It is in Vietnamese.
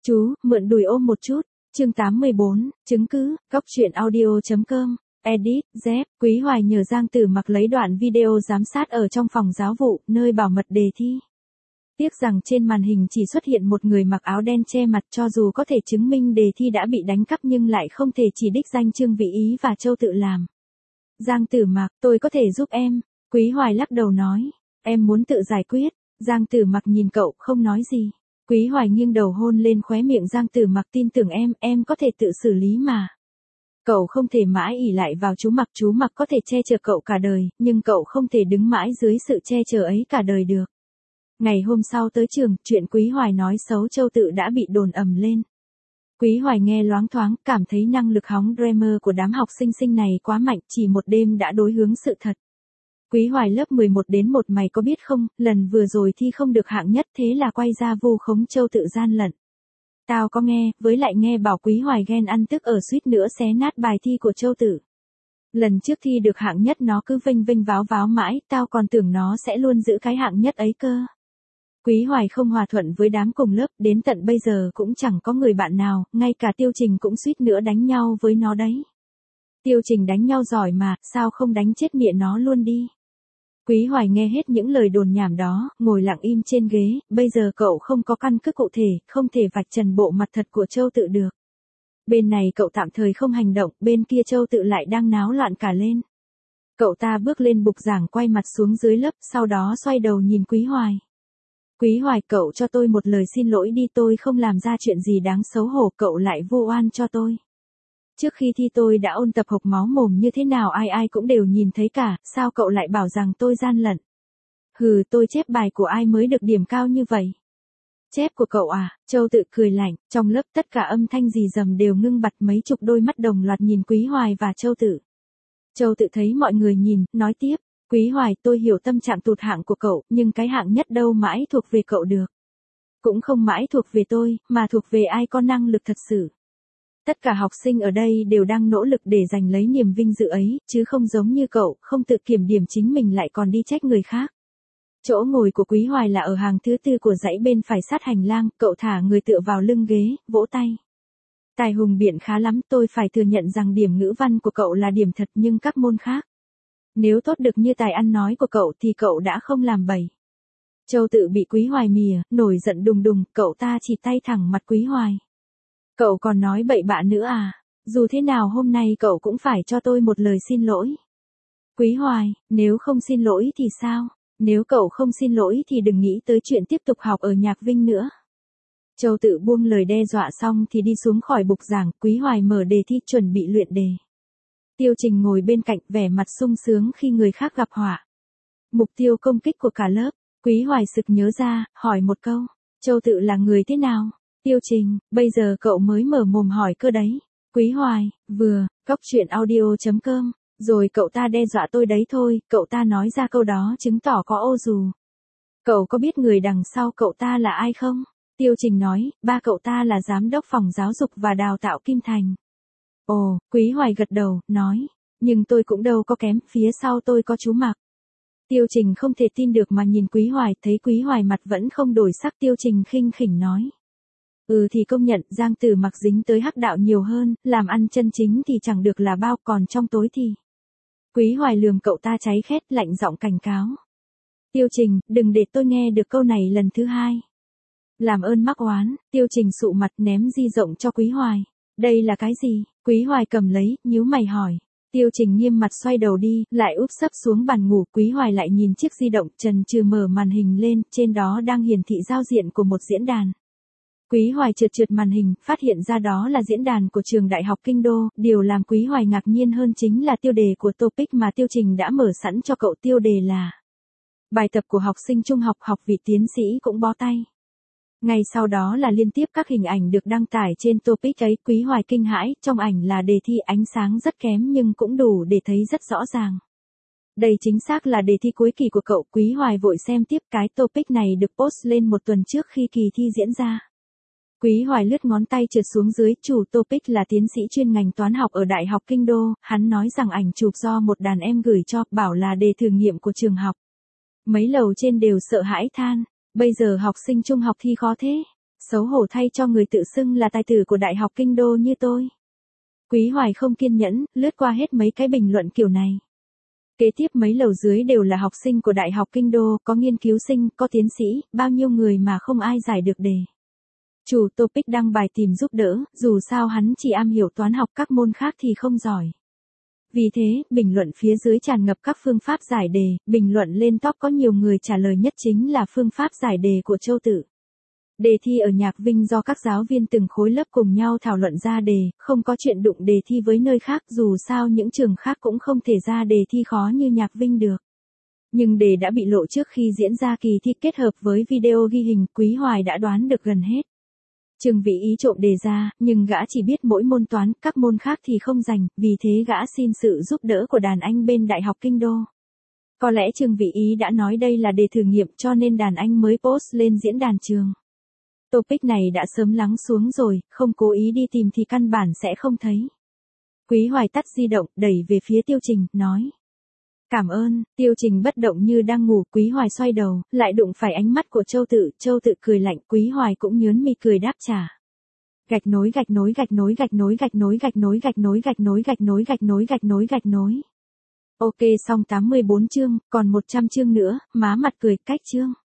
Chú, mượn đùi ôm một chút. Chương 84, chứng cứ, góc truyện audio.com. Edit, Dép, Quý Hoài nhờ Giang Tử Mặc lấy đoạn video giám sát ở trong phòng giáo vụ, nơi bảo mật đề thi. Tiếc rằng trên màn hình chỉ xuất hiện một người mặc áo đen che mặt, cho dù có thể chứng minh đề thi đã bị đánh cắp nhưng lại không thể chỉ đích danh Trương Vị Ý và Châu Tự làm. Giang Tử Mặc, tôi có thể giúp em. Quý Hoài lắc đầu nói, em muốn tự giải quyết. Giang Tử Mặc nhìn cậu, không nói gì. Quý Hoài nghiêng đầu hôn lên khóe miệng Giang Tử Mặc, tin tưởng em có thể tự xử lý mà. Cậu không thể mãi ỷ lại vào chú Mặc có thể che chở cậu cả đời, nhưng cậu không thể đứng mãi dưới sự che chở ấy cả đời được. Ngày hôm sau tới trường, chuyện Quý Hoài nói xấu Châu Tự đã bị đồn ầm lên. Quý Hoài nghe loáng thoáng, cảm thấy năng lực hóng dreamer của đám học sinh này quá mạnh, chỉ một đêm đã đối hướng sự thật. Quý Hoài lớp 11 đến 1 mày có biết không, lần vừa rồi thi không được hạng nhất thế là quay ra vu khống Châu Tự gian lận. Tao có nghe, với lại nghe bảo Quý Hoài ghen ăn tức ở suýt nữa xé nát bài thi của Châu Tự. Lần trước thi được hạng nhất nó cứ vênh váo mãi, tao còn tưởng nó sẽ luôn giữ cái hạng nhất ấy cơ. Quý Hoài không hòa thuận với đám cùng lớp, đến tận bây giờ cũng chẳng có người bạn nào, ngay cả Tiêu Trình cũng suýt nữa đánh nhau với nó đấy. Tiêu Trình đánh nhau giỏi mà, sao không đánh chết mẹ nó luôn đi. Quý Hoài nghe hết những lời đồn nhảm đó, ngồi lặng im trên ghế, bây giờ cậu không có căn cứ cụ thể, không thể vạch trần bộ mặt thật của Châu Tự được. Bên này cậu tạm thời không hành động, bên kia Châu Tự lại đang náo loạn cả lên. Cậu ta bước lên bục giảng quay mặt xuống dưới lớp, sau đó xoay đầu nhìn Quý Hoài. Quý Hoài, cậu cho tôi một lời xin lỗi đi, tôi không làm ra chuyện gì đáng xấu hổ, cậu lại vu oan cho tôi. Trước khi thi tôi đã ôn tập hộc máu mồm như thế nào ai cũng đều nhìn thấy cả, sao cậu lại bảo rằng tôi gian lận? Hừ, tôi chép bài của ai mới được điểm cao như vậy? Chép của cậu à? Châu Tự cười lạnh, trong lớp tất cả âm thanh rì rầm đều ngưng bặt, mấy chục đôi mắt đồng loạt nhìn Quý Hoài và Châu Tự. Châu Tự thấy mọi người nhìn, nói tiếp, Quý Hoài, tôi hiểu tâm trạng tụt hạng của cậu, nhưng cái hạng nhất đâu mãi thuộc về cậu được. Cũng không mãi thuộc về tôi, mà thuộc về ai có năng lực thật sự. Tất cả học sinh ở đây đều đang nỗ lực để giành lấy niềm vinh dự ấy, chứ không giống như cậu, không tự kiểm điểm chính mình lại còn đi trách người khác. Chỗ ngồi của Quý Hoài là ở hàng thứ 4 của dãy bên phải sát hành lang, cậu thả người tựa vào lưng ghế, vỗ tay. Tài hùng biện khá lắm, tôi phải thừa nhận rằng điểm ngữ văn của cậu là điểm thật, nhưng các môn khác. Nếu tốt được như tài ăn nói của cậu thì cậu đã không làm bậy. Châu Tự bị Quý Hoài mỉa, nổi giận đùng, cậu ta chỉ tay thẳng mặt Quý Hoài. Cậu còn nói bậy bạ nữa à? Dù thế nào hôm nay cậu cũng phải cho tôi một lời xin lỗi. Quý Hoài, nếu không xin lỗi thì sao? Nếu cậu không xin lỗi thì đừng nghĩ tới chuyện tiếp tục học ở Nhạc Vinh nữa. Châu Tự buông lời đe dọa xong thì đi xuống khỏi bục giảng, Quý Hoài mở đề thi chuẩn bị luyện đề. Tiêu Trình ngồi bên cạnh vẻ mặt sung sướng khi người khác gặp họa. Mục tiêu công kích của cả lớp, Quý Hoài sực nhớ ra, hỏi một câu, Châu Tự là người thế nào? Tiêu Trình, bây giờ cậu mới mở mồm hỏi cơ đấy. Quý Hoài, vừa, góc truyện audio.com, rồi cậu ta đe dọa tôi đấy thôi, cậu ta nói ra câu đó chứng tỏ có ô dù. Cậu có biết người đằng sau cậu ta là ai không? Tiêu Trình nói, ba cậu ta là giám đốc phòng giáo dục và đào tạo Kim Thành. Ồ, Quý Hoài gật đầu, nói, nhưng tôi cũng đâu có kém, phía sau tôi có chú Mặc. Tiêu Trình không thể tin được mà nhìn Quý Hoài, thấy Quý Hoài mặt vẫn không đổi sắc, Tiêu Trình khinh khỉnh nói. Thì công nhận, Giang Tử Mặc dính tới hắc đạo nhiều hơn, làm ăn chân chính thì chẳng được là bao, còn trong tối thì. Quý Hoài lườm cậu ta cháy khét, lạnh giọng cảnh cáo. Tiêu Trình, đừng để tôi nghe được câu này lần thứ hai. Làm ơn mắc oán, Tiêu Trình sụ mặt ném di rộng cho Quý Hoài. Đây là cái gì? Quý Hoài cầm lấy, nhíu mày hỏi. Tiêu Trình nghiêm mặt xoay đầu đi, lại úp sấp xuống bàn ngủ. Quý Hoài lại nhìn chiếc di động, chần chừ mở màn hình lên, trên đó đang hiển thị giao diện của một diễn đàn. Quý Hoài trượt màn hình, phát hiện ra đó là diễn đàn của trường Đại học Kinh Đô, điều làm Quý Hoài ngạc nhiên hơn chính là tiêu đề của topic mà Tiêu Trình đã mở sẵn cho cậu, tiêu đề là bài tập của học sinh trung học, học vị tiến sĩ cũng bó tay. Ngay sau đó là liên tiếp các hình ảnh được đăng tải trên topic ấy, Quý Hoài kinh hãi, trong ảnh là đề thi, ánh sáng rất kém nhưng cũng đủ để thấy rất rõ ràng. Đây chính xác là đề thi cuối kỳ của cậu. Quý Hoài vội xem tiếp, cái topic này được post lên một tuần trước khi kỳ thi diễn ra. Quý Hoài lướt ngón tay trượt xuống dưới, chủ topic là tiến sĩ chuyên ngành toán học ở Đại học Kinh Đô, hắn nói rằng ảnh chụp do một đàn em gửi cho, bảo là đề thử nghiệm của trường học. Mấy lầu trên đều sợ hãi than, bây giờ học sinh trung học thi khó thế. Xấu hổ thay cho người tự xưng là tài tử của Đại học Kinh đô như tôi. Quý Hoài không kiên nhẫn, lướt qua hết mấy cái bình luận kiểu này. Kế tiếp mấy lầu dưới đều là học sinh của Đại học Kinh đô, có nghiên cứu sinh, có tiến sĩ, bao nhiêu người mà không ai giải được đề. Chủ topic đăng bài tìm giúp đỡ, dù sao hắn chỉ am hiểu toán học, các môn khác thì không giỏi. Vì thế, bình luận phía dưới tràn ngập các phương pháp giải đề, bình luận lên top có nhiều người trả lời nhất chính là phương pháp giải đề của Châu Tự. Đề thi ở Nhạc Vinh do các giáo viên từng khối lớp cùng nhau thảo luận ra đề, không có chuyện đụng đề thi với nơi khác, dù sao những trường khác cũng không thể ra đề thi khó như Nhạc Vinh được. Nhưng đề đã bị lộ trước khi diễn ra kỳ thi, kết hợp với video ghi hình, Quý Hoài đã đoán được gần hết. Trương Vĩ Ý trộm đề ra, nhưng gã chỉ biết mỗi môn toán, các môn khác thì không rành, vì thế gã xin sự giúp đỡ của đàn anh bên Đại học Kinh đô. Có lẽ Trương Vĩ Ý đã nói đây là đề thử nghiệm cho nên đàn anh mới post lên diễn đàn trường. Topic này đã sớm lắng xuống rồi, không cố ý đi tìm thì căn bản sẽ không thấy. Quý Hoài tắt di động, đẩy về phía Tiêu Trình, nói. Cảm ơn. Tiêu Trình bất động như đang ngủ. Quý Hoài xoay đầu, lại đụng phải ánh mắt của Châu Tự. Châu Tự cười lạnh, Quý Hoài cũng nhớn mi cười đáp trả. Gạch nối gạch nối gạch nối gạch nối gạch nối gạch nối gạch nối gạch nối gạch nối gạch nối gạch nối gạch nối. Ok, xong 84 chương, còn 100 chương nữa, má mặt cười, cách chương.